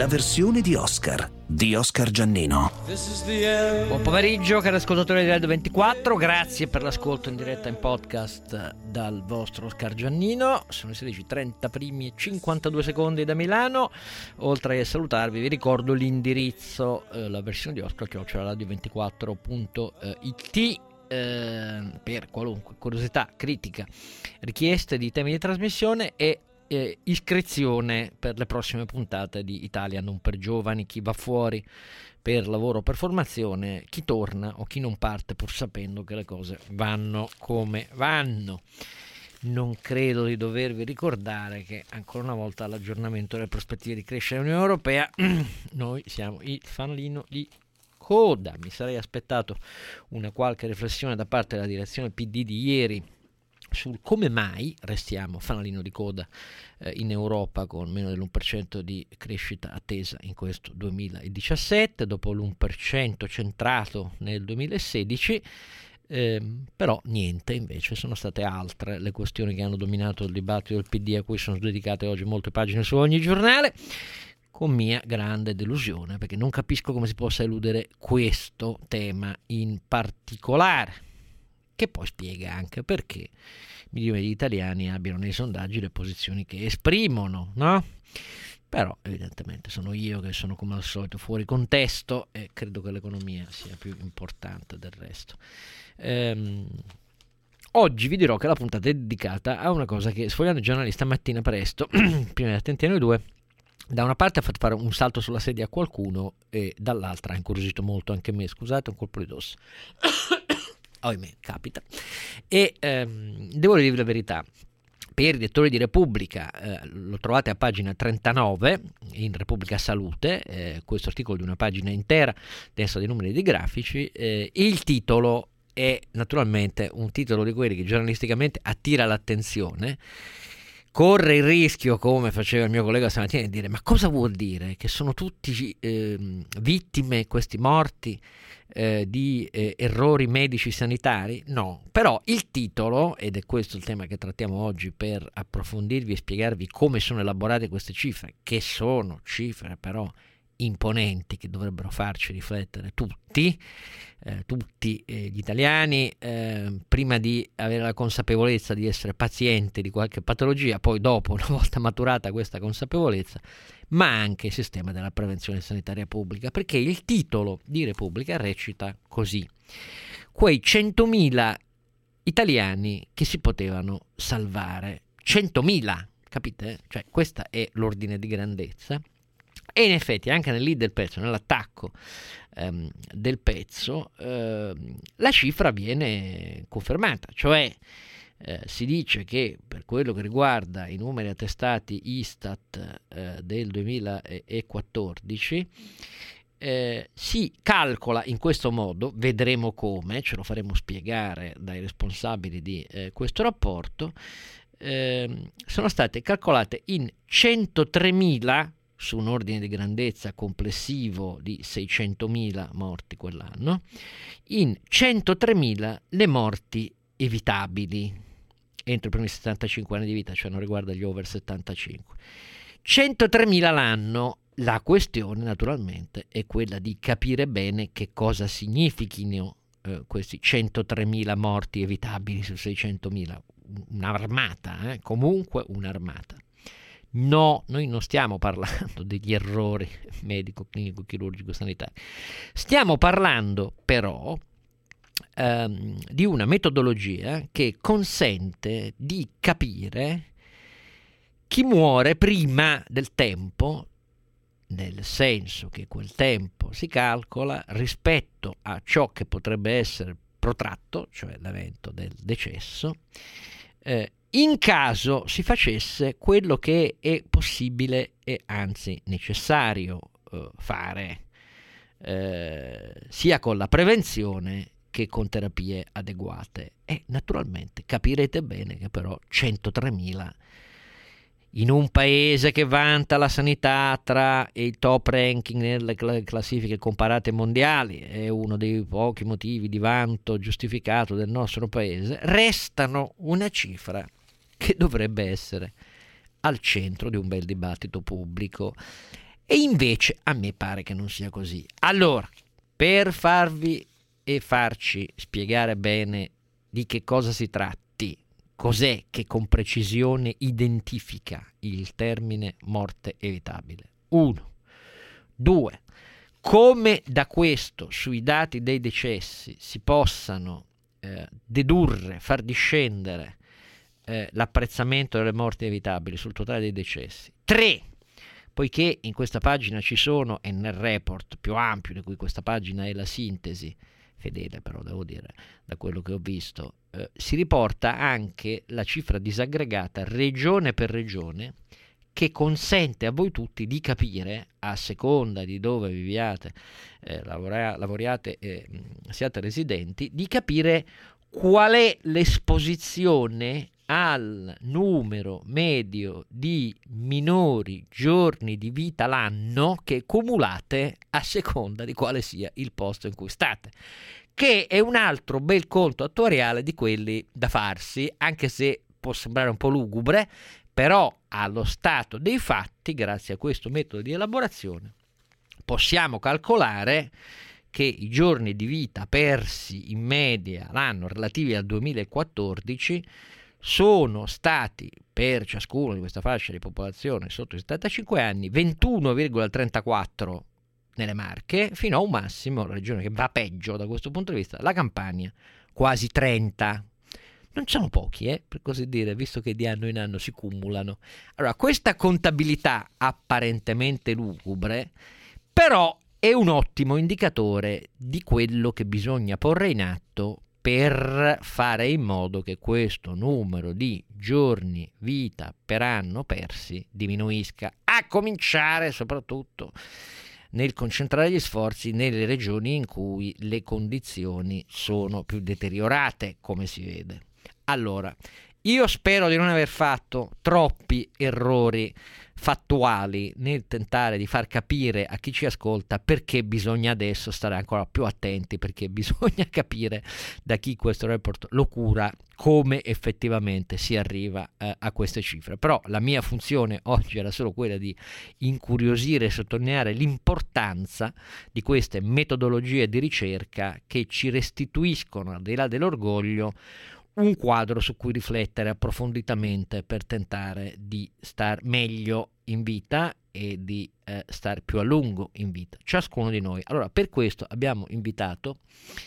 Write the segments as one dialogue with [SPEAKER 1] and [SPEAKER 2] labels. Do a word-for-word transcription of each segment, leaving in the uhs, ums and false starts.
[SPEAKER 1] la versione di Oscar di Oscar Giannino.
[SPEAKER 2] Buon pomeriggio cari ascoltatori di Radio ventiquattro, grazie per l'ascolto in diretta in podcast dal vostro Oscar Giannino. Sono le sedici e trenta primi e cinquantadue secondi da Milano. Oltre a salutarvi vi ricordo l'indirizzo, eh, la versione di Oscar chiocciola radio ventiquattro punto it eh, per qualunque curiosità, critica, richieste di temi di trasmissione e Eh, iscrizione per le prossime puntate di Italia non per giovani, chi va fuori per lavoro o per formazione, chi torna o chi non parte pur sapendo che le cose vanno come vanno. Non credo di dovervi ricordare che ancora una volta all'aggiornamento delle prospettive di crescita dell'Unione Europea noi siamo il fanalino di coda. Mi sarei aspettato una qualche riflessione da parte della direzione P D di ieri sul come mai restiamo fanalino di coda eh, in Europa con meno dell'uno per cento di crescita attesa in questo duemiladiciassette, dopo l'uno per cento centrato nel duemilasedici, eh, però niente, invece sono state altre le questioni che hanno dominato il dibattito del P D, a cui sono dedicate oggi molte pagine su ogni giornale, con mia grande delusione, perché non capisco come si possa eludere questo tema in particolare, che poi spiega anche perché milioni di italiani abbiano nei sondaggi le posizioni che esprimono, no? Però evidentemente sono io che sono come al solito fuori contesto e credo che l'economia sia più importante del resto. Ehm, oggi vi dirò che la puntata è dedicata a una cosa che sfogliando il giornale stamattina presto, prima di attenti a noi due, da una parte ha fatto fare un salto sulla sedia a qualcuno e dall'altra ha incuriosito molto anche me. Scusate, un colpo di tosse. Ohimè, capita. E ehm, devo dirvi la verità, per i lettori di Repubblica, eh, lo trovate a pagina trentanove in Repubblica Salute, eh, questo articolo di una pagina intera densa di numeri e di grafici, eh, il titolo è naturalmente un titolo di quelli che giornalisticamente attira l'attenzione, corre il rischio, come faceva il mio collega stamattina, di dire ma cosa vuol dire? Che sono tutti eh, vittime, questi morti, eh, di eh, errori medici sanitari? No, però il titolo, ed è questo il tema che trattiamo oggi per approfondirvi e spiegarvi come sono elaborate queste cifre, che sono cifre però imponenti che dovrebbero farci riflettere tutti, eh, tutti eh, gli italiani, eh, prima di avere la consapevolezza di essere pazienti di qualche patologia, poi dopo, una volta maturata questa consapevolezza, ma anche il sistema della prevenzione sanitaria pubblica, perché il titolo di Repubblica recita così: quei centomila italiani che si potevano salvare. centomila, capite? Cioè questo è l'ordine di grandezza. E in effetti anche nel lead del pezzo, nell'attacco ehm, del pezzo, ehm, la cifra viene confermata, cioè eh, si dice che per quello che riguarda i numeri attestati Istat eh, del duemilaquattordici eh, si calcola in questo modo, vedremo come, ce lo faremo spiegare dai responsabili di eh, questo rapporto, eh, sono state calcolate in centotremila su un ordine di grandezza complessivo di seicentomila morti quell'anno, in centotremila le morti evitabili entro i primi settantacinque anni di vita, cioè non riguarda gli over settantacinque. centotremila l'anno. La questione naturalmente è quella di capire bene che cosa significhino eh, questi centotremila morti evitabili su seicentomila, un'armata, eh? comunque un'armata. No, noi non stiamo parlando degli errori medico, clinico, chirurgico, sanitari. Stiamo parlando però ehm, di una metodologia che consente di capire chi muore prima del tempo, nel senso che quel tempo si calcola rispetto a ciò che potrebbe essere protratto, cioè l'evento del decesso, eh, in caso si facesse quello che è possibile e anzi necessario eh, fare, eh, sia con la prevenzione che con terapie adeguate. E naturalmente capirete bene che però centotremila in un paese che vanta la sanità tra i top ranking nelle classifiche comparate mondiali, è uno dei pochi motivi di vanto giustificato del nostro paese, restano una cifra che dovrebbe essere al centro di un bel dibattito pubblico. E invece a me pare che non sia così. Allora, per farvi e farci spiegare bene di che cosa si tratti, cos'è che con precisione identifica il termine morte evitabile. Uno. Due. Come da questo sui dati dei decessi si possano eh, dedurre, far discendere eh, l'apprezzamento delle morti evitabili sul totale dei decessi. Tre. Poiché in questa pagina ci sono, e nel report più ampio di cui questa pagina è la sintesi, fedele però devo dire da quello che ho visto, eh, si riporta anche la cifra disaggregata regione per regione, che consente a voi tutti di capire, a seconda di dove viviate, eh, lavora, lavoriate e mh, siate residenti, di capire qual è l'esposizione al numero medio di minori giorni di vita l'anno che cumulate a seconda di quale sia il posto in cui state, che è un altro bel conto attuariale di quelli da farsi, anche se può sembrare un po' lugubre, però allo stato dei fatti, grazie a questo metodo di elaborazione, possiamo calcolare che i giorni di vita persi in media l'anno relativi al duemilaquattordici sono stati, per ciascuno di questa fascia di popolazione sotto i settantacinque anni, ventuno virgola trentaquattro nelle Marche, fino a un massimo, la regione che va peggio da questo punto di vista, la Campania, quasi trenta. Non sono pochi, eh, per così dire, visto che di anno in anno si cumulano. Allora, questa contabilità apparentemente lugubre, però è un ottimo indicatore di quello che bisogna porre in atto per fare in modo che questo numero di giorni vita per anno persi diminuisca, a cominciare soprattutto nel concentrare gli sforzi nelle regioni in cui le condizioni sono più deteriorate, come si vede. Allora, io spero di non aver fatto troppi errori fattuali nel tentare di far capire a chi ci ascolta perché bisogna adesso stare ancora più attenti, perché bisogna capire da chi questo report lo cura come effettivamente si arriva eh, a queste cifre. Però la mia funzione oggi era solo quella di incuriosire e sottolineare l'importanza di queste metodologie di ricerca che ci restituiscono, al di là dell'orgoglio, un quadro su cui riflettere approfonditamente per tentare di star meglio in vita e di eh, star più a lungo in vita, ciascuno di noi. Allora, per questo abbiamo invitato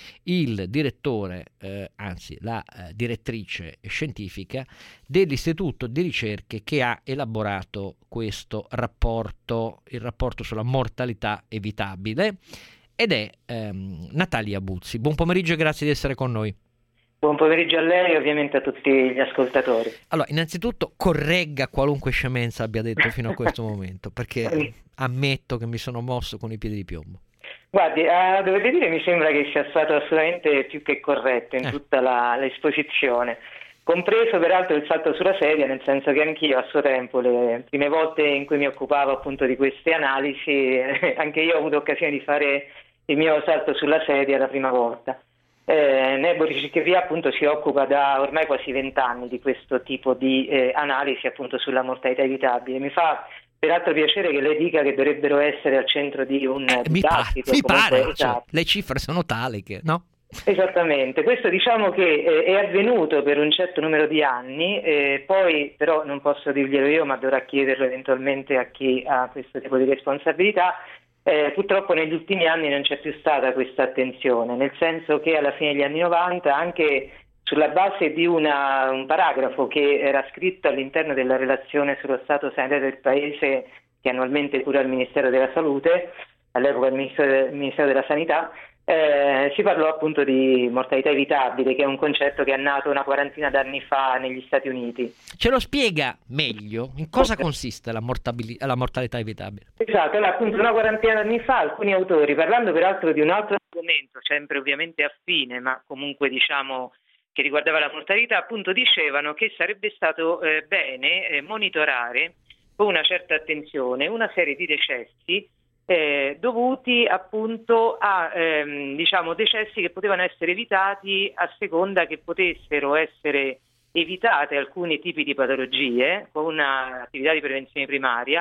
[SPEAKER 2] il direttore, eh, anzi la eh, direttrice scientifica dell'Istituto di Ricerche che ha elaborato questo rapporto, il rapporto sulla mortalità evitabile, ed è ehm, Natalia Buzzi. Buon pomeriggio e grazie di essere con noi.
[SPEAKER 3] Buon pomeriggio a lei e ovviamente a tutti gli ascoltatori.
[SPEAKER 2] Allora, innanzitutto corregga qualunque scemenza abbia detto fino a questo momento, perché ammetto che mi sono mosso con i piedi di piombo.
[SPEAKER 3] Guardi, uh, dovete dire, mi sembra che sia stato assolutamente più che corretto in eh. tutta la, l'esposizione, compreso peraltro il salto sulla sedia, nel senso che anch'io a suo tempo, le prime volte in cui mi occupavo appunto di queste analisi, anche io ho avuto occasione di fare il mio salto sulla sedia la prima volta. Eh, Nebo Ricercheria appunto si occupa da ormai quasi vent'anni di questo tipo di eh, analisi appunto sulla mortalità evitabile. Mi fa peraltro piacere che lei dica che dovrebbero essere al centro di un
[SPEAKER 2] eh,
[SPEAKER 3] dibattito.
[SPEAKER 2] Mi, pa- mi
[SPEAKER 3] comunque,
[SPEAKER 2] pare,
[SPEAKER 3] esatto.
[SPEAKER 2] Cioè, le cifre sono tali che, no?
[SPEAKER 3] Esattamente, questo diciamo che eh, è avvenuto per un certo numero di anni, eh, poi però non posso dirglielo io, ma dovrà chiederlo eventualmente a chi ha questo tipo di responsabilità. Eh, purtroppo negli ultimi anni non c'è più stata questa attenzione, nel senso che alla fine degli anni novanta, anche sulla base di una, un paragrafo che era scritto all'interno della relazione sullo stato sanitario del Paese che annualmente cura il Ministero della Salute, all'epoca il Ministero, il Ministero della Sanità, eh, si parlò appunto di mortalità evitabile, che è un concetto che è nato una quarantina d'anni fa negli Stati Uniti.
[SPEAKER 2] Ce lo spiega meglio? In cosa consiste la, mortabili- la mortalità evitabile?
[SPEAKER 3] Esatto, allora, appunto una quarantina d'anni fa alcuni autori, parlando peraltro di un altro argomento, sempre ovviamente affine, ma comunque diciamo che riguardava la mortalità, appunto dicevano che sarebbe stato eh, bene eh, monitorare con una certa attenzione una serie di decessi Eh, dovuti appunto a ehm, diciamo decessi che potevano essere evitati a seconda che potessero essere evitate alcuni tipi di patologie con un'attività di prevenzione primaria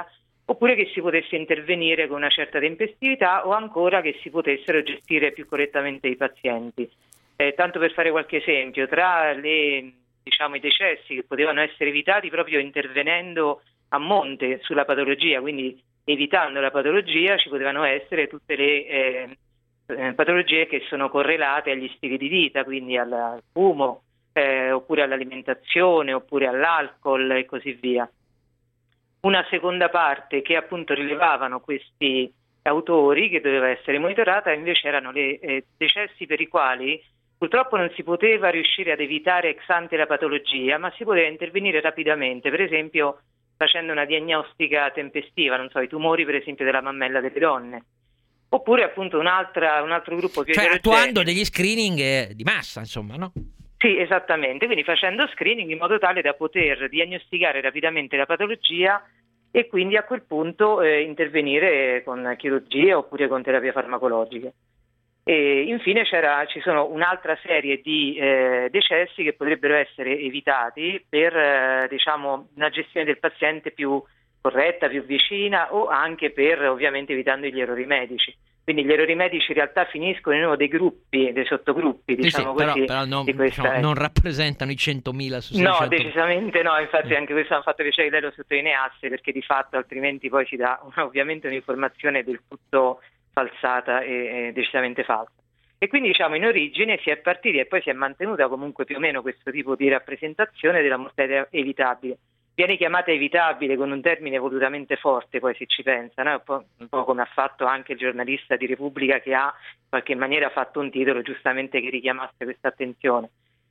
[SPEAKER 3] oppure che si potesse intervenire con una certa tempestività o ancora che si potessero gestire più correttamente i pazienti. Eh, tanto per fare qualche esempio, tra le, diciamo, i decessi che potevano essere evitati proprio intervenendo a monte sulla patologia, quindi evitando la patologia, ci potevano essere tutte le eh, eh, patologie che sono correlate agli stili di vita, quindi al, al fumo, eh, oppure all'alimentazione, oppure all'alcol e così via. Una seconda parte che appunto rilevavano questi autori, che doveva essere monitorata, invece erano i eh, decessi per i quali purtroppo non si poteva riuscire ad evitare ex ante la patologia, ma si poteva intervenire rapidamente, per esempio facendo una diagnostica tempestiva, non so, i tumori per esempio della mammella delle donne, oppure appunto un'altra, un altro gruppo più
[SPEAKER 2] cioè
[SPEAKER 3] eterogeneo.
[SPEAKER 2] attuando degli screening eh, di massa, insomma, no?
[SPEAKER 3] Sì, esattamente, quindi facendo screening in modo tale da poter diagnosticare rapidamente la patologia e quindi a quel punto eh, intervenire con chirurgia oppure con terapia farmacologica. E infine c'era, ci sono un'altra serie di eh, decessi che potrebbero essere evitati per eh, diciamo una gestione del paziente più corretta, più vicina, o anche per ovviamente evitando gli errori medici. Quindi gli errori medici in realtà finiscono in uno dei gruppi, dei sottogruppi, diciamo
[SPEAKER 2] sì, sì,
[SPEAKER 3] così.
[SPEAKER 2] Però, però non,
[SPEAKER 3] di questa...
[SPEAKER 2] diciamo, non rappresentano i centomila su seicento.
[SPEAKER 3] No, decisamente no, infatti anche questo mi ha fatto piacere che lei lo sottolineasse, perché di fatto altrimenti poi si dà ovviamente un'informazione del tutto falsata e, e decisamente falsa. E quindi diciamo in origine si è partiti e poi si è mantenuta comunque più o meno questo tipo di rappresentazione della mortalità evitabile. Viene chiamata evitabile con un termine volutamente forte, poi se ci pensa, no? un, po', un po' come ha fatto anche il giornalista di Repubblica, che ha in qualche maniera fatto un titolo giustamente che richiamasse questa attenzione.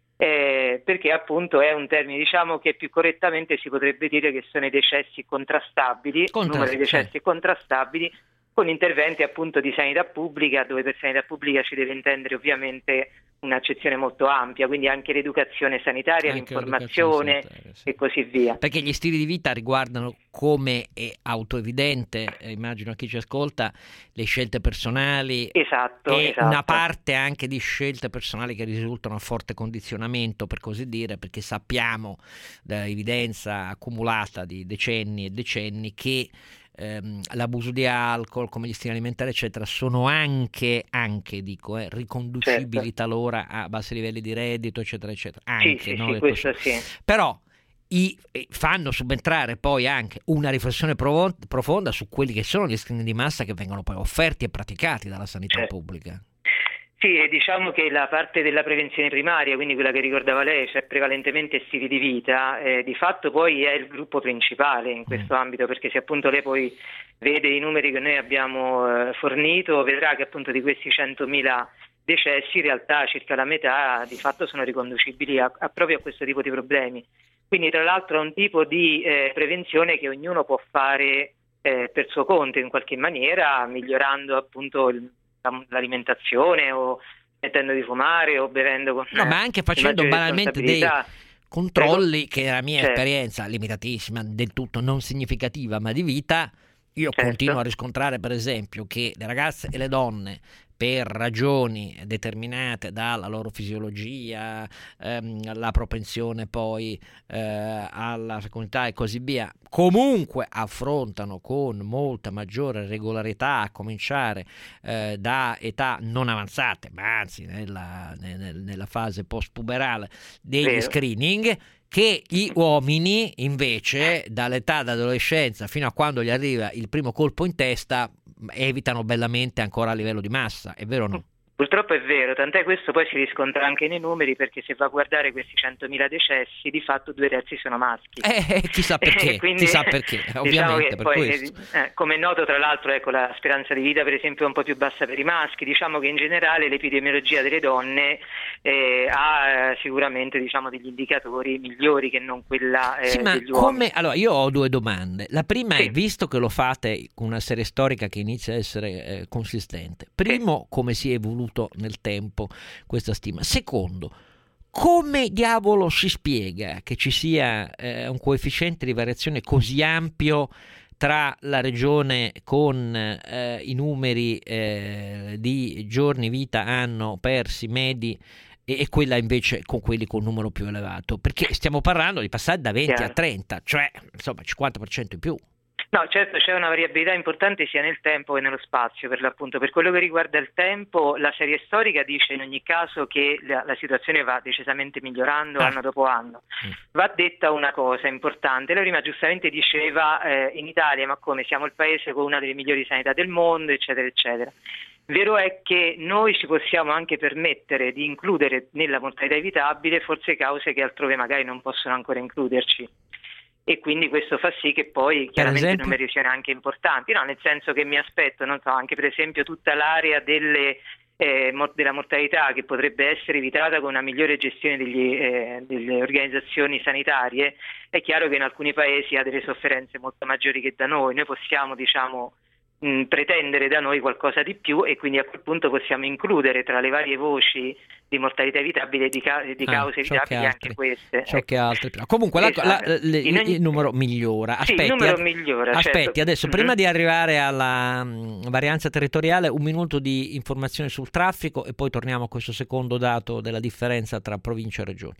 [SPEAKER 3] Eh, perché appunto è un termine, diciamo, che più correttamente si potrebbe dire che sono i decessi contrastabili, il numero di decessi contrastabili, con interventi appunto di sanità pubblica, dove per sanità pubblica ci deve intendere ovviamente un'accezione molto ampia, quindi anche l'educazione sanitaria, anche l'informazione sanitaria, sì. E così via.
[SPEAKER 2] Perché gli stili di vita riguardano, come è autoevidente, eh, immagino a chi ci ascolta, le scelte personali,
[SPEAKER 3] esatto,
[SPEAKER 2] e
[SPEAKER 3] esatto.
[SPEAKER 2] una parte anche di scelte personali che risultano a forte condizionamento, per così dire, perché sappiamo da evidenza accumulata di decenni e decenni che ehm, l'abuso di alcol, come gli stili alimentari eccetera, sono anche, anche dico, eh, riconducibili certo. talora a bassi livelli di reddito eccetera eccetera, anche,
[SPEAKER 3] sì, sì,
[SPEAKER 2] no?
[SPEAKER 3] sì, questo sì.
[SPEAKER 2] Però i, fanno subentrare poi anche una riflessione profonda su quelli che sono gli screening di massa che vengono poi offerti e praticati dalla sanità certo. pubblica.
[SPEAKER 3] Sì, diciamo che la parte della prevenzione primaria, quindi quella che ricordava lei, cioè prevalentemente stili di vita, eh, di fatto poi è il gruppo principale in questo mm. ambito, perché se appunto lei poi vede i numeri che noi abbiamo eh, fornito, vedrà che appunto di questi centomila decessi in realtà circa la metà di fatto sono riconducibili a, a proprio a questo tipo di problemi. Quindi tra l'altro è un tipo di eh, prevenzione che ognuno può fare eh, per suo conto in qualche maniera, migliorando appunto il l'alimentazione o smettendo di fumare o bevendo con
[SPEAKER 2] no, ma anche facendo banalmente dei controlli. Prego. Che la mia certo. esperienza limitatissima, del tutto non significativa ma di vita, io certo. continuo a riscontrare per esempio che le ragazze e le donne, per ragioni determinate dalla loro fisiologia, ehm, la propensione poi eh, alla fecondità e così via, comunque affrontano con molta maggiore regolarità, a cominciare eh, da età non avanzate, ma anzi nella, nel, nella fase post-puberale degli Vero. screening, che gli uomini invece dall'età d'adolescenza fino a quando gli arriva il primo colpo in testa evitano bellamente ancora a livello di massa, è vero o no?
[SPEAKER 3] Purtroppo è vero, tant'è questo poi si riscontra anche nei numeri, perché se va a guardare questi centomila decessi di fatto due terzi sono maschi.
[SPEAKER 2] Eh, chissà perché,
[SPEAKER 3] Quindi,
[SPEAKER 2] chissà perché, ovviamente
[SPEAKER 3] diciamo che
[SPEAKER 2] per
[SPEAKER 3] poi,
[SPEAKER 2] questo.
[SPEAKER 3] Eh, come è noto tra l'altro, ecco, la speranza di vita per esempio è un po' più bassa per i maschi, diciamo che in generale l'epidemiologia delle donne eh, ha eh, sicuramente diciamo degli indicatori migliori che non quella eh,
[SPEAKER 2] sì, ma
[SPEAKER 3] degli
[SPEAKER 2] come,
[SPEAKER 3] uomini.
[SPEAKER 2] Allora io ho due domande, la prima
[SPEAKER 3] sì.
[SPEAKER 2] è, visto che lo fate con una serie storica che inizia a essere eh, consistente, primo sì. come si è evoluto nel tempo questa stima, secondo come diavolo si spiega che ci sia eh, un coefficiente di variazione così ampio tra la regione con eh, i numeri eh, di giorni vita anno persi medi e, e quella invece con quelli con un numero più elevato, perché stiamo parlando di passare da venti
[SPEAKER 3] Chiaro.
[SPEAKER 2] a trenta, cioè insomma cinquanta per cento in più.
[SPEAKER 3] No, certo c'è una variabilità importante sia nel tempo che nello spazio, per l'appunto. Per quello che riguarda il tempo, la serie storica dice in ogni caso che la, la situazione va decisamente migliorando
[SPEAKER 2] Ah.
[SPEAKER 3] anno dopo anno.
[SPEAKER 2] Mm.
[SPEAKER 3] Va detta una cosa importante, lei prima giustamente diceva eh, in Italia, ma come siamo il paese con una delle migliori sanità del mondo, eccetera, eccetera. Vero è che noi ci possiamo anche permettere di includere nella mortalità evitabile forse cause che altrove magari non possono ancora includerci. E quindi questo fa sì che poi chiaramente i numeri siano anche importanti, no? Nel senso che mi aspetto, non so, anche per esempio tutta l'area delle, eh, mo- della mortalità che potrebbe essere evitata con una migliore gestione degli, eh, delle organizzazioni sanitarie. È chiaro che in alcuni paesi ha delle sofferenze molto maggiori che da noi, noi possiamo diciamo mh, pretendere da noi qualcosa di più e quindi a quel punto possiamo includere tra le varie voci di mortalità evitabile di, ca- di
[SPEAKER 2] Ah,
[SPEAKER 3] cause evitabili
[SPEAKER 2] altri,
[SPEAKER 3] anche queste.
[SPEAKER 2] Ciò
[SPEAKER 3] Ecco.
[SPEAKER 2] che altri. Comunque la,
[SPEAKER 3] Esatto.
[SPEAKER 2] la, le,
[SPEAKER 3] In ogni...
[SPEAKER 2] il numero migliora. Aspetti,
[SPEAKER 3] sì, il numero
[SPEAKER 2] ad...
[SPEAKER 3] migliora.
[SPEAKER 2] aspetti
[SPEAKER 3] certo.
[SPEAKER 2] adesso,
[SPEAKER 3] Mm-hmm.
[SPEAKER 2] prima di arrivare alla mh, varianza territoriale, un minuto di informazioni sul traffico e poi torniamo a questo secondo dato della differenza tra province e regioni.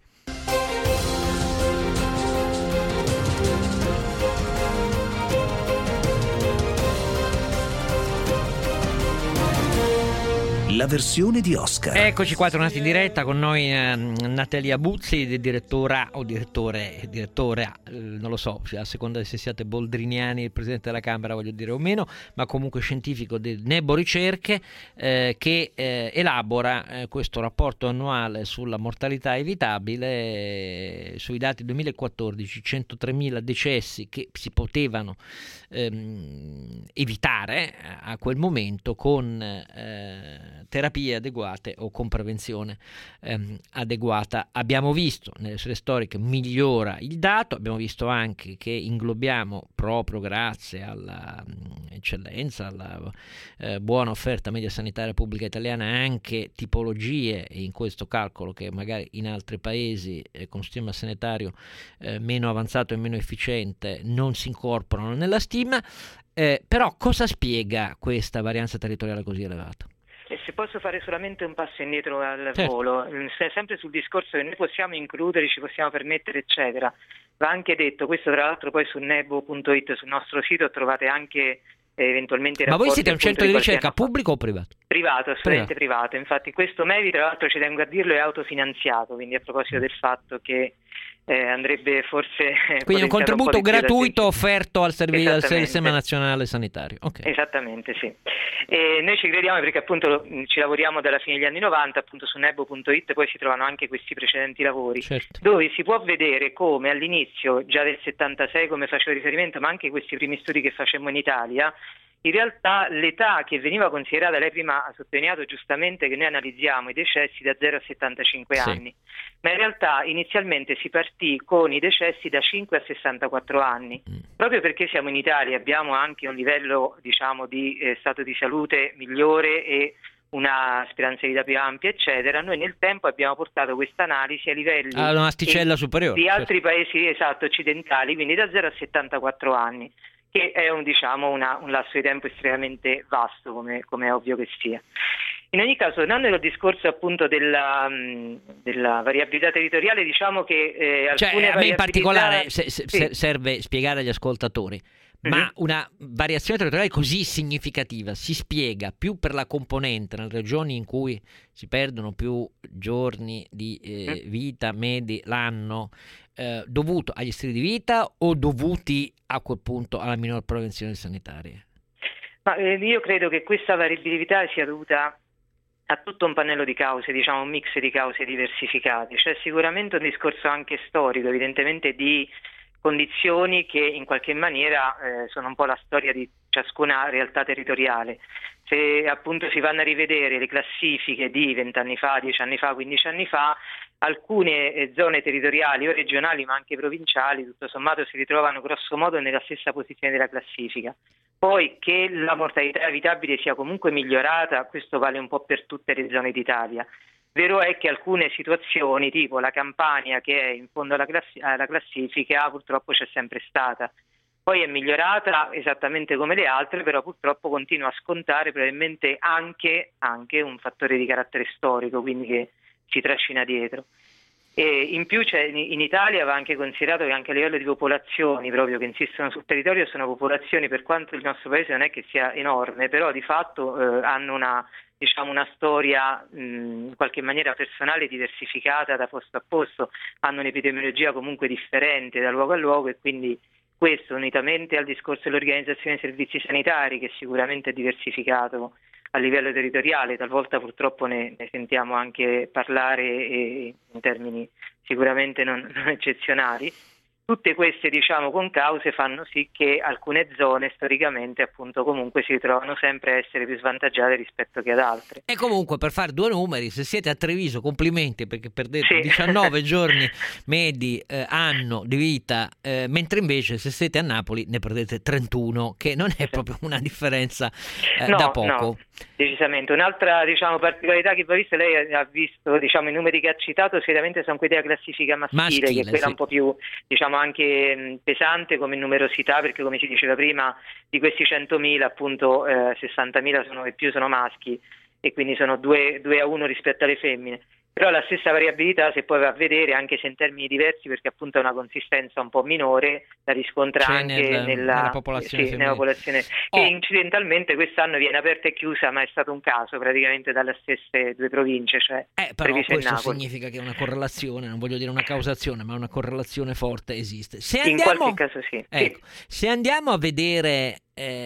[SPEAKER 1] La versione di Oscar.
[SPEAKER 2] Eccoci qua, tornati in diretta con noi eh, Natalia Buzzi, direttora o direttore, direttore eh, non lo so, a seconda se siate boldriniani, il presidente della Camera voglio dire o meno, ma comunque scientifico del Nebo Ricerche eh, che eh, elabora eh, questo rapporto annuale sulla mortalità evitabile eh, sui dati duemilaquattordici, centotremila decessi che si potevano ehm, evitare a quel momento con eh, terapie adeguate o con prevenzione ehm, adeguata. Abbiamo visto nelle serie storiche migliora il dato, abbiamo visto anche che inglobiamo proprio grazie alla mh, eccellenza, alla eh, buona offerta media sanitaria pubblica italiana anche tipologie, e in questo calcolo che magari in altri paesi eh, con sistema sanitario eh, meno avanzato e meno efficiente non si incorporano nella stima, eh, però cosa spiega questa varianza territoriale così elevata?
[SPEAKER 3] E se posso fare solamente un passo indietro al
[SPEAKER 2] certo.
[SPEAKER 3] volo, sempre sul discorso che noi possiamo includere, ci possiamo permettere, eccetera, va anche detto, questo tra l'altro poi su nebo punto it, sul nostro sito, trovate anche eh, eventualmente i
[SPEAKER 2] Ma
[SPEAKER 3] rapporti.
[SPEAKER 2] voi siete un centro di ricerca pubblico o privato?
[SPEAKER 3] Privato, assolutamente
[SPEAKER 2] privato.
[SPEAKER 3] privato. Infatti questo MEVI, tra l'altro ci tengo a dirlo, è autofinanziato, quindi a proposito del fatto che eh, andrebbe forse...
[SPEAKER 2] Quindi un contributo
[SPEAKER 3] un
[SPEAKER 2] gratuito offerto al, servi- al
[SPEAKER 3] Esattamente.
[SPEAKER 2] sistema nazionale sanitario. Okay.
[SPEAKER 3] Esattamente, sì. E noi ci crediamo perché appunto ci lavoriamo dalla fine degli anni novanta, appunto su nebo punto it, poi si trovano anche questi precedenti lavori,
[SPEAKER 2] certo.
[SPEAKER 3] dove si può vedere come all'inizio, già del settantasei come facevo riferimento, ma anche questi primi studi che facemmo in Italia, in realtà l'età che veniva considerata, lei prima ha sottolineato giustamente che noi analizziamo i decessi da zero a settantacinque
[SPEAKER 2] sì.
[SPEAKER 3] anni, ma in realtà inizialmente si partì con i decessi da cinque a sessantaquattro anni, mm. proprio perché siamo in Italia, abbiamo anche un livello diciamo di eh, stato di salute migliore e una speranza di vita più ampia, eccetera. Noi nel tempo abbiamo portato questa analisi a livelli
[SPEAKER 2] ah, un'asticella
[SPEAKER 3] di,
[SPEAKER 2] superiore,
[SPEAKER 3] di
[SPEAKER 2] certo.
[SPEAKER 3] altri paesi esatto occidentali, quindi da zero a settantaquattro anni, che è un, diciamo, una, un lasso di tempo estremamente vasto, come, come è ovvio che sia. In ogni caso, tornando al discorso appunto della, della variabilità territoriale, diciamo che eh, alcune
[SPEAKER 2] cioè, a me
[SPEAKER 3] variabilità...
[SPEAKER 2] in particolare se, se,
[SPEAKER 3] sì.
[SPEAKER 2] serve spiegare agli ascoltatori, ma mm-hmm. una variazione territoriale così significativa si spiega più per la componente nelle regioni in cui si perdono più giorni di eh, vita medi l'anno, eh, dovuto agli stili di vita o dovuti a quel punto alla minor prevenzione sanitaria?
[SPEAKER 3] Ma, eh, io credo che questa variabilità sia dovuta a tutto un pannello di cause, diciamo un mix di cause diversificate. C'è sicuramente un discorso anche storico, evidentemente di condizioni che in qualche maniera eh, sono un po' la storia di ciascuna realtà territoriale. Se appunto si vanno a rivedere le classifiche di vent'anni fa, dieci anni fa, quindici anni fa, alcune eh, zone territoriali o regionali ma anche provinciali tutto sommato si ritrovano grosso modo nella stessa posizione della classifica. Poi che la mortalità evitabile sia comunque migliorata, questo vale un po' per tutte le zone d'Italia. Vero è che alcune situazioni, tipo la Campania che è in fondo alla, classi- alla classifica, purtroppo c'è sempre stata. Poi è migliorata esattamente come le altre, però purtroppo continua a scontare probabilmente anche, anche un fattore di carattere storico, quindi che si trascina dietro. E in più c'è, in Italia va anche considerato che anche a livello di popolazioni proprio che insistono sul territorio sono popolazioni, per quanto il nostro paese non è che sia enorme, però di fatto eh, hanno una, diciamo, una storia mh, in qualche maniera personale diversificata da posto a posto, hanno un'epidemiologia comunque differente da luogo a luogo e quindi questo unitamente al discorso dell'organizzazione dei servizi sanitari che sicuramente è diversificato a livello territoriale, talvolta purtroppo ne, ne sentiamo anche parlare e, in termini sicuramente non, non eccezionali. Tutte queste, diciamo, concause fanno sì che alcune zone storicamente appunto comunque si trovano sempre a essere più svantaggiate rispetto che ad altre.
[SPEAKER 2] E comunque, per fare due numeri, se siete a Treviso, complimenti, perché perdete
[SPEAKER 3] Sì.
[SPEAKER 2] diciannove giorni medi eh, anno di vita, eh, mentre invece se siete a Napoli ne perdete trentuno, che non è proprio una differenza eh,
[SPEAKER 3] no,
[SPEAKER 2] da poco.
[SPEAKER 3] No, decisamente. Un'altra, diciamo, particolarità che va vista, lei ha visto, diciamo, i numeri che ha citato, solitamente sono quelli della classifica maschile,
[SPEAKER 2] Maschile,
[SPEAKER 3] che è quella
[SPEAKER 2] sì.
[SPEAKER 3] un po' più, diciamo, anche mh, pesante come numerosità, perché come si diceva prima, di questi centomila appunto eh, sessantamila sono, e più sono maschi e quindi sono due a uno rispetto alle femmine. Però la stessa variabilità, se poi va a vedere, anche se in termini diversi, perché appunto è una consistenza un po' minore, la riscontra
[SPEAKER 2] Cioè
[SPEAKER 3] anche
[SPEAKER 2] nel,
[SPEAKER 3] nella,
[SPEAKER 2] nella popolazione
[SPEAKER 3] sì, nella popolazione
[SPEAKER 2] oh.
[SPEAKER 3] che incidentalmente quest'anno viene aperta e chiusa, ma è stato un caso praticamente dalle stesse due province, cioè
[SPEAKER 2] Eh, però
[SPEAKER 3] Treviso e
[SPEAKER 2] questo
[SPEAKER 3] Napoli.
[SPEAKER 2] significa che una correlazione, non voglio dire una causazione, ma una correlazione forte esiste. Se
[SPEAKER 3] In
[SPEAKER 2] andiamo,
[SPEAKER 3] qualche caso sì.
[SPEAKER 2] ecco,
[SPEAKER 3] sì.
[SPEAKER 2] Se andiamo a vedere,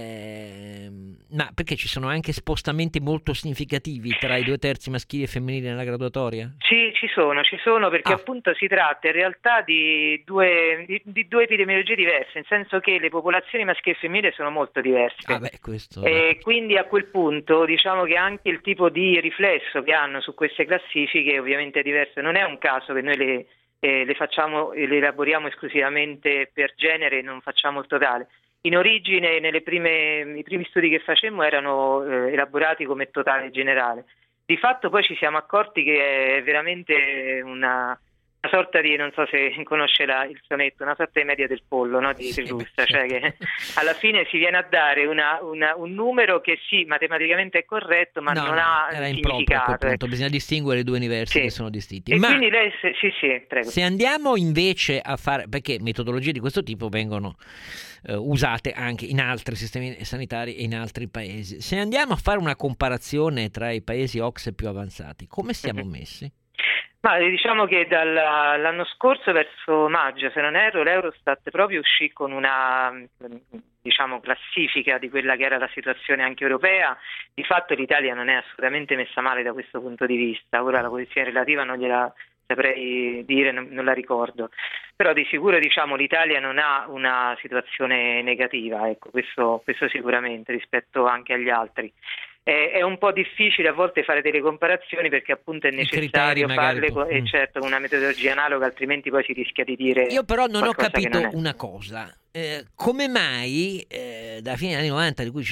[SPEAKER 2] eh, ma perché ci sono anche spostamenti molto significativi tra i due terzi maschili e femminili nella graduatoria?
[SPEAKER 3] Sì, ci sono, ci sono perché
[SPEAKER 2] Ah.
[SPEAKER 3] appunto si tratta in realtà di due, di, di due epidemiologie diverse, nel senso che le popolazioni maschili e femminili sono molto diverse.
[SPEAKER 2] Ah beh, questo,
[SPEAKER 3] E quindi a quel punto diciamo che anche il tipo di riflesso che hanno su queste classifiche ovviamente è diverso. Non è un caso che noi le, eh, le facciamo e le elaboriamo esclusivamente per genere e non facciamo il totale. In origine, nelle prime, i primi studi che facemmo erano eh, elaborati come totale generale. Di fatto poi ci siamo accorti che è veramente una, una sorta di, non so se conosce la, il sonetto, una sorta di media del pollo, no? Di
[SPEAKER 2] Sì,
[SPEAKER 3] Russia,
[SPEAKER 2] beh,
[SPEAKER 3] cioè che alla fine si viene a dare una, una, un numero che sì, matematicamente è corretto, ma
[SPEAKER 2] no,
[SPEAKER 3] non
[SPEAKER 2] no,
[SPEAKER 3] ha
[SPEAKER 2] era improprio a
[SPEAKER 3] significato.
[SPEAKER 2] quel punto,
[SPEAKER 3] Ecco.
[SPEAKER 2] bisogna distinguere i due universi
[SPEAKER 3] Sì.
[SPEAKER 2] che sono distinti.
[SPEAKER 3] E
[SPEAKER 2] Ma
[SPEAKER 3] quindi lei, se, sì, sì, prego.
[SPEAKER 2] se andiamo invece a fare, perché metodologie di questo tipo vengono eh, usate anche in altri sistemi sanitari e in altri paesi, se andiamo a fare una comparazione tra i paesi O C S E più avanzati, come siamo messi?
[SPEAKER 3] Ma diciamo che dall'anno scorso verso maggio, se non erro, l'Eurostat proprio uscì con una diciamo classifica di quella che era la situazione anche europea. Di fatto l'Italia non è assolutamente messa male da questo punto di vista. Ora la posizione relativa non gliela saprei dire, non, non la ricordo, però di sicuro diciamo l'Italia non ha una situazione negativa, ecco, questo, questo sicuramente rispetto anche agli altri. È, è un po' difficile a volte fare delle comparazioni perché appunto è necessario farle con, e certo con una metodologia analoga, altrimenti poi si rischia di dire.
[SPEAKER 2] Io però non ho capito
[SPEAKER 3] non
[SPEAKER 2] una cosa, eh, come mai eh, da fine anni novanta, di cui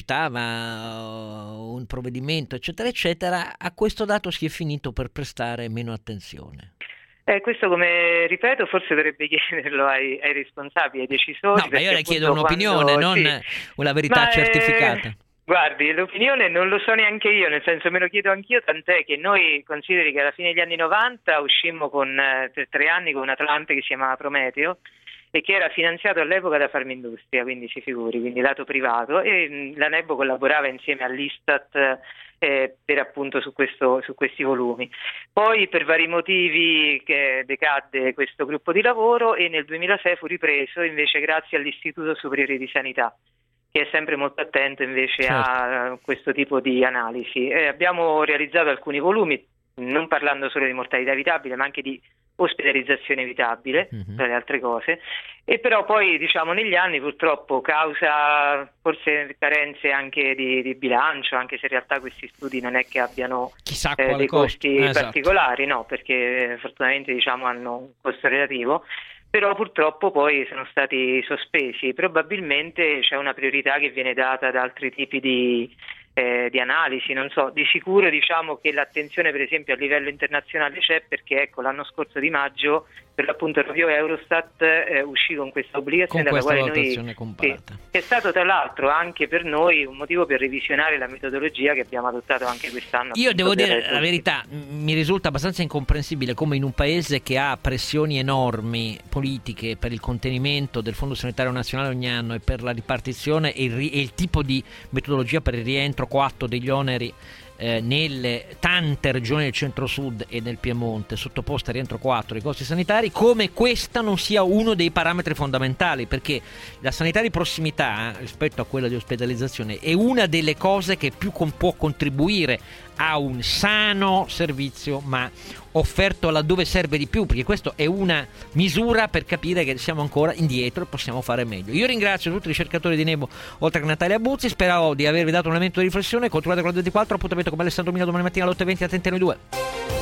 [SPEAKER 2] citava uh, un provvedimento eccetera eccetera, a questo dato si è finito per prestare meno attenzione?
[SPEAKER 3] Eh, questo, come ripeto, forse dovrebbe chiederlo ai, ai responsabili, ai decisori.
[SPEAKER 2] No, ma io le chiedo un'opinione,
[SPEAKER 3] quando,
[SPEAKER 2] non
[SPEAKER 3] sì.
[SPEAKER 2] una verità
[SPEAKER 3] ma,
[SPEAKER 2] certificata.
[SPEAKER 3] Eh, guardi, l'opinione non lo so neanche io, nel senso me lo chiedo anch'io, tant'è che noi consideri che alla fine degli anni novanta uscimmo con, eh, per tre anni con un Atlante che si chiamava Prometeo e che era finanziato all'epoca da Farmindustria, quindi si figuri, quindi lato privato, e mh, la Nebo collaborava insieme all'Istat eh, per appunto su, questo, su questi volumi. Poi per vari motivi che decadde questo gruppo di lavoro e nel duemilasei fu ripreso invece grazie all'Istituto Superiore di Sanità, che è sempre molto attento invece certo. a questo tipo di analisi. Eh, abbiamo realizzato alcuni volumi, non parlando solo di mortalità evitabile, ma anche di ospedalizzazione evitabile, mm-hmm. tra le altre cose, e però poi diciamo negli anni purtroppo causa forse carenze anche di, di bilancio, anche se in realtà questi studi non è che abbiano eh, dei costi
[SPEAKER 2] eh,
[SPEAKER 3] particolari,
[SPEAKER 2] esatto.
[SPEAKER 3] no, perché fortunatamente diciamo hanno un costo relativo, però purtroppo poi sono stati sospesi. Probabilmente c'è una priorità che viene data ad altri tipi di eh, di analisi, non so, di sicuro diciamo che l'attenzione per esempio a livello internazionale c'è, perché ecco l'anno scorso di maggio per l'appunto proprio Eurostat eh, uscì con questa obbligazione
[SPEAKER 2] con
[SPEAKER 3] dalla
[SPEAKER 2] questa
[SPEAKER 3] quale noi
[SPEAKER 2] valutazione comparata.
[SPEAKER 3] Che è stato tra l'altro anche per noi un motivo per revisionare la metodologia che abbiamo adottato anche quest'anno.
[SPEAKER 2] Io devo dire la verità, mi risulta abbastanza incomprensibile come in un paese che ha pressioni enormi politiche per il contenimento del Fondo Sanitario Nazionale ogni anno e per la ripartizione e il, ri- e il tipo di metodologia per il rientro coatto degli oneri eh, nelle tante regioni del centro-sud e nel Piemonte sottoposte a rientro coatto dei costi sanitari, come questa non sia uno dei parametri fondamentali, perché la sanità di prossimità rispetto a quella di ospedalizzazione è una delle cose che più con- può contribuire a un sano servizio, ma offerto laddove serve di più, perché questa è una misura per capire che siamo ancora indietro e possiamo fare meglio. Io ringrazio tutti i ricercatori di Nebo, oltre che Natalia Buzzi, speravo di avervi dato un elemento di riflessione. Continuate con il ventiquattro, appuntamento con Alessandro Mina domani mattina alle otto e venti, attenti a noi due.